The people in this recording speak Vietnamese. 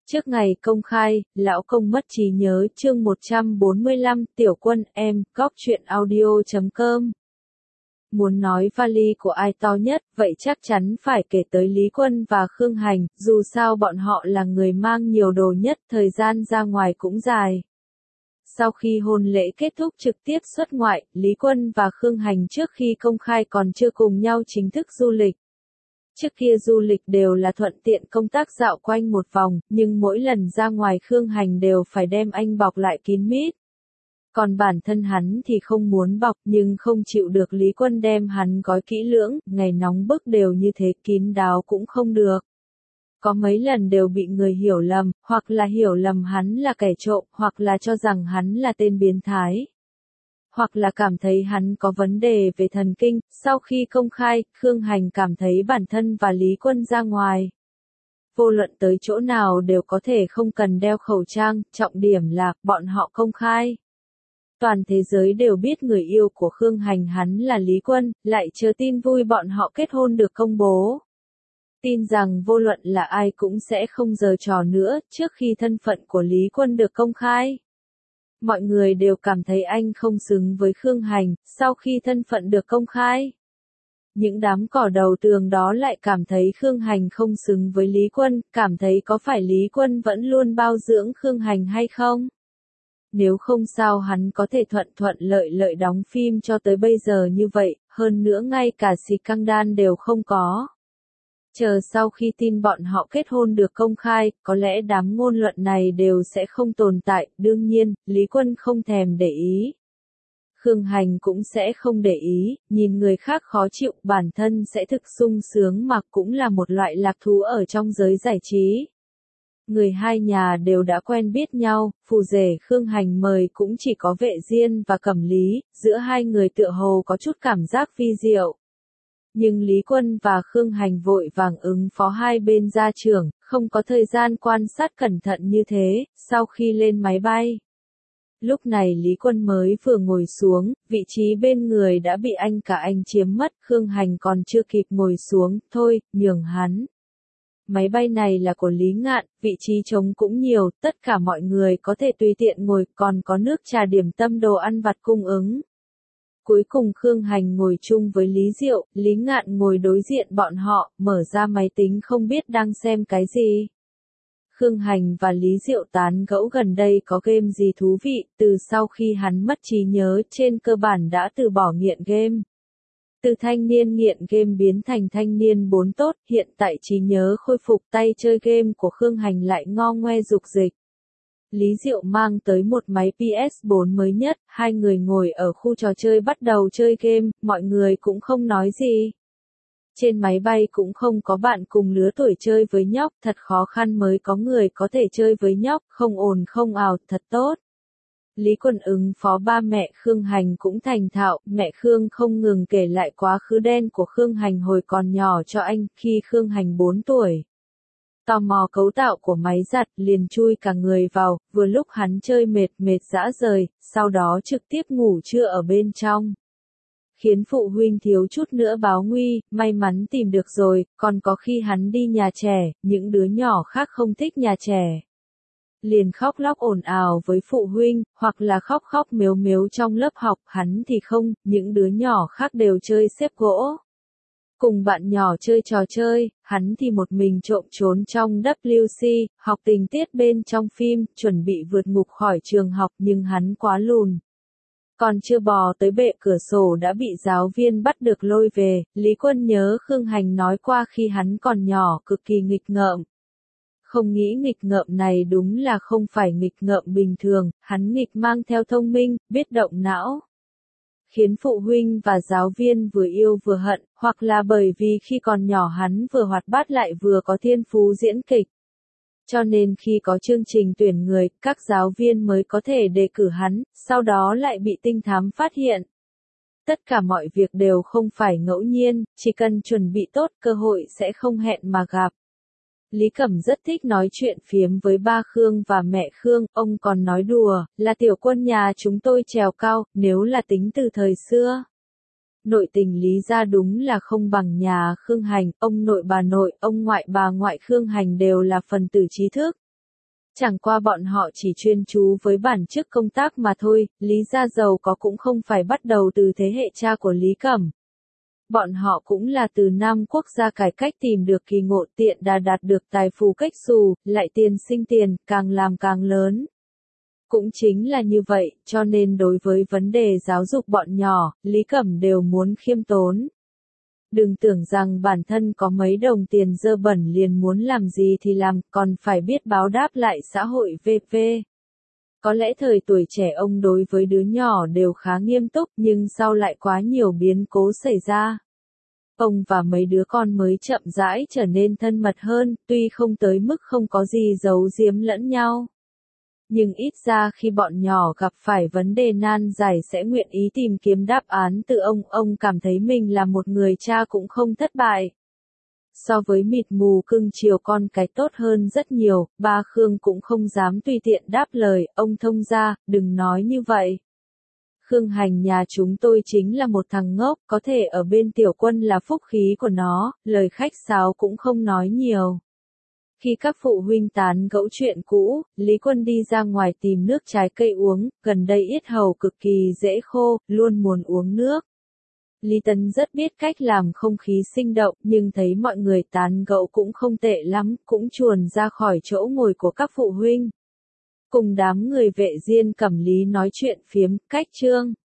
Trước ngày công khai, lão công mất trí nhớ chương 145, Tiểu Quân em, góc truyện audio.com. Muốn nói vali của ai to nhất, vậy chắc chắn phải kể tới Lý Quân và Khương Hành, dù sao bọn họ là người mang nhiều đồ nhất, thời gian ra ngoài cũng dài. Sau khi hôn lễ kết thúc trực tiếp xuất ngoại, Lý Quân và Khương Hành trước khi công khai còn chưa cùng nhau chính thức du lịch. Trước kia du lịch đều là thuận tiện công tác dạo quanh một vòng, nhưng mỗi lần ra ngoài Khương Hành đều phải đem anh bọc lại kín mít. Còn bản thân hắn thì không muốn bọc nhưng không chịu được Lý Quân đem hắn gói kỹ lưỡng, ngày nóng bức đều như thế kín đáo cũng không được. Có mấy lần đều bị người hiểu lầm, hoặc là hiểu lầm hắn là kẻ trộm, hoặc là cho rằng hắn là tên biến thái. Hoặc là cảm thấy hắn có vấn đề về thần kinh, sau khi công khai, Khương Hành cảm thấy bản thân và Lý Quân ra ngoài. Vô luận tới chỗ nào đều có thể không cần đeo khẩu trang, trọng điểm là, bọn họ công khai. Toàn thế giới đều biết người yêu của Khương Hành hắn là Lý Quân, lại chờ tin vui bọn họ kết hôn được công bố. Tin rằng vô luận là ai cũng sẽ không giở trò nữa, trước khi thân phận của Lý Quân được công khai. Mọi người đều cảm thấy anh không xứng với Khương Hành, sau khi thân phận được công khai. Những đám cỏ đầu tường đó lại cảm thấy Khương Hành không xứng với Lý Quân, cảm thấy có phải Lý Quân vẫn luôn bao dưỡng Khương Hành hay không? Nếu không sao hắn có thể thuận lợi đóng phim cho tới bây giờ như vậy, hơn nữa ngay cả scandal đều không có. Chờ sau khi tin bọn họ kết hôn được công khai, có lẽ đám ngôn luận này đều sẽ không tồn tại, đương nhiên, Lý Quân không thèm để ý. Khương Hành cũng sẽ không để ý, nhìn người khác khó chịu, bản thân sẽ thực sung sướng mà cũng là một loại lạc thú ở trong giới giải trí. Người hai nhà đều đã quen biết nhau, phù rể Khương Hành mời cũng chỉ có Vệ Diên và Cẩm Lý, giữa hai người tựa hồ có chút cảm giác vi diệu. Nhưng Lý Quân và Khương Hành vội vàng ứng phó hai bên gia trưởng, không có thời gian quan sát cẩn thận như thế, sau khi lên máy bay. Lúc này Lý Quân mới vừa ngồi xuống, vị trí bên người đã bị cả anh chiếm mất, Khương Hành còn chưa kịp ngồi xuống, thôi, nhường hắn. Máy bay này là của Lý Ngạn, vị trí trống cũng nhiều, tất cả mọi người có thể tùy tiện ngồi, còn có nước trà điểm tâm đồ ăn vặt cung ứng. Cuối cùng Khương Hành ngồi chung với Lý Diệu, Lý Ngạn ngồi đối diện bọn họ, mở ra máy tính không biết đang xem cái gì. Khương Hành và Lý Diệu tán gẫu gần đây có game gì thú vị, từ sau khi hắn mất trí nhớ trên cơ bản đã từ bỏ nghiện game. Từ thanh niên nghiện game biến thành thanh niên bốn tốt, hiện tại trí nhớ khôi phục, tay chơi game của Khương Hành lại ngo ngoe dục dịch. Lý Diệu mang tới một máy PS4 mới nhất, hai người ngồi ở khu trò chơi bắt đầu chơi game, mọi người cũng không nói gì. Trên máy bay cũng không có bạn cùng lứa tuổi chơi với nhóc, thật khó khăn mới có người có thể chơi với nhóc, không ồn không ào, thật tốt. Lý Quân ứng phó ba mẹ Khương Hành cũng thành thạo, mẹ Khương không ngừng kể lại quá khứ đen của Khương Hành hồi còn nhỏ cho anh, khi Khương Hành 4 tuổi. Tò mò cấu tạo của máy giặt, liền chui cả người vào, vừa lúc hắn chơi mệt rã rời, sau đó trực tiếp ngủ trưa ở bên trong. Khiến phụ huynh thiếu chút nữa báo nguy, may mắn tìm được rồi, còn có khi hắn đi nhà trẻ, những đứa nhỏ khác không thích nhà trẻ. Liền khóc lóc ồn ào với phụ huynh, hoặc là khóc mếu trong lớp học, hắn thì không, những đứa nhỏ khác đều chơi xếp gỗ. Cùng bạn nhỏ chơi trò chơi, hắn thì một mình trộm trốn trong WC, học tình tiết bên trong phim, chuẩn bị vượt ngục khỏi trường học nhưng hắn quá lùn. Còn chưa bò tới bệ cửa sổ đã bị giáo viên bắt được lôi về, Lý Quân nhớ Khương Hành nói qua khi hắn còn nhỏ cực kỳ nghịch ngợm. Không nghĩ nghịch ngợm này đúng là không phải nghịch ngợm bình thường, hắn nghịch mang theo thông minh, biết động não. Khiến phụ huynh và giáo viên vừa yêu vừa hận, hoặc là bởi vì khi còn nhỏ hắn vừa hoạt bát lại vừa có thiên phú diễn kịch. Cho nên khi có chương trình tuyển người, các giáo viên mới có thể đề cử hắn, sau đó lại bị tinh thám phát hiện. Tất cả mọi việc đều không phải ngẫu nhiên, chỉ cần chuẩn bị tốt, cơ hội sẽ không hẹn mà gặp. Lý Cẩm rất thích nói chuyện phiếm với ba Khương và mẹ Khương, ông còn nói đùa, là Tiểu Quân nhà chúng tôi trèo cao, nếu là tính từ thời xưa. Nội tình Lý gia đúng là không bằng nhà Khương Hành, ông nội bà nội, ông ngoại bà ngoại Khương Hành đều là phần tử trí thức. Chẳng qua bọn họ chỉ chuyên chú với bản chức công tác mà thôi, Lý gia giàu có cũng không phải bắt đầu từ thế hệ cha của Lý Cẩm. Bọn họ cũng là từ Nam Quốc gia cải cách tìm được kỳ ngộ tiện đã đạt được tài phú cách xù, lại tiền sinh tiền, càng làm càng lớn. Cũng chính là như vậy, cho nên đối với vấn đề giáo dục bọn nhỏ, Lý Cẩm đều muốn khiêm tốn. Đừng tưởng rằng bản thân có mấy đồng tiền dơ bẩn liền muốn làm gì thì làm, còn phải biết báo đáp lại xã hội v.v. Có lẽ thời tuổi trẻ ông đối với đứa nhỏ đều khá nghiêm túc nhưng sau lại quá nhiều biến cố xảy ra. Ông và mấy đứa con mới chậm rãi trở nên thân mật hơn, tuy không tới mức không có gì giấu giếm lẫn nhau. Nhưng ít ra khi bọn nhỏ gặp phải vấn đề nan giải sẽ nguyện ý tìm kiếm đáp án từ ông cảm thấy mình là một người cha cũng không thất bại. So với mịt mù cưng chiều con cái tốt hơn rất nhiều, ba Khương cũng không dám tùy tiện đáp lời, ông thông ra, đừng nói như vậy. Khương Hành nhà chúng tôi chính là một thằng ngốc, có thể ở bên Tiểu Quân là phúc khí của nó, lời khách sáo cũng không nói nhiều. Khi các phụ huynh tán gẫu chuyện cũ, Lý Quân đi ra ngoài tìm nước trái cây uống, gần đây yết hầu cực kỳ dễ khô, luôn muốn uống nước. Lý Tấn rất biết cách làm không khí sinh động, nhưng thấy mọi người tán gẫu cũng không tệ lắm, cũng chuồn ra khỏi chỗ ngồi của các phụ huynh. Cùng đám người vệ Diên Cẩm Lý nói chuyện phiếm, cách chương.